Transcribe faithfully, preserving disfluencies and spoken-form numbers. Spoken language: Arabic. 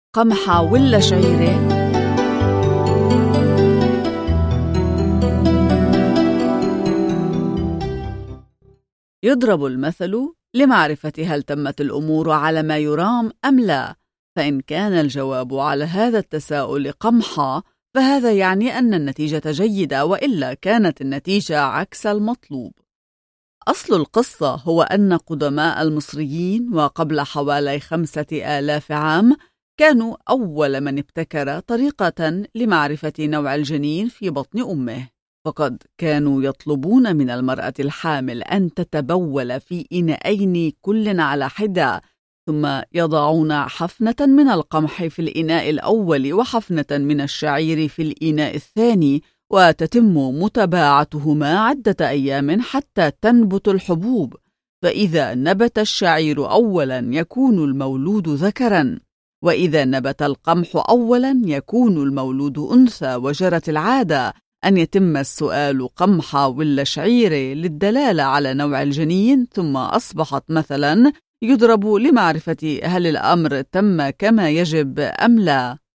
قمحة ولا شعيرة؟ يضرب المثل لمعرفة هل تمت الأمور على ما يرام أم لا، فإن كان الجواب على هذا التساؤل قمحة فهذا يعني أن النتيجة جيدة، وإلا كانت النتيجة عكس المطلوب. أصل القصة هو أن قدماء المصريين وقبل حوالي خمسة آلاف عام كانوا أول من ابتكر طريقة لمعرفة نوع الجنين في بطن أمه، فقد كانوا يطلبون من المرأة الحامل أن تتبول في إناءين كل على حدة، ثم يضعون حفنة من القمح في الإناء الأول وحفنة من الشعير في الإناء الثاني، وتتم متابعتهما عدة أيام حتى تنبت الحبوب، فإذا نبت الشعير أولا يكون المولود ذكرا، وإذا نبت القمح أولا يكون المولود أنثى. وجرت العادة أن يتم السؤال قمحة ولا شعيرة للدلالة على نوع الجنين، ثم أصبحت مثلا يضرب لمعرفة هل الأمر تم كما يجب أم لا.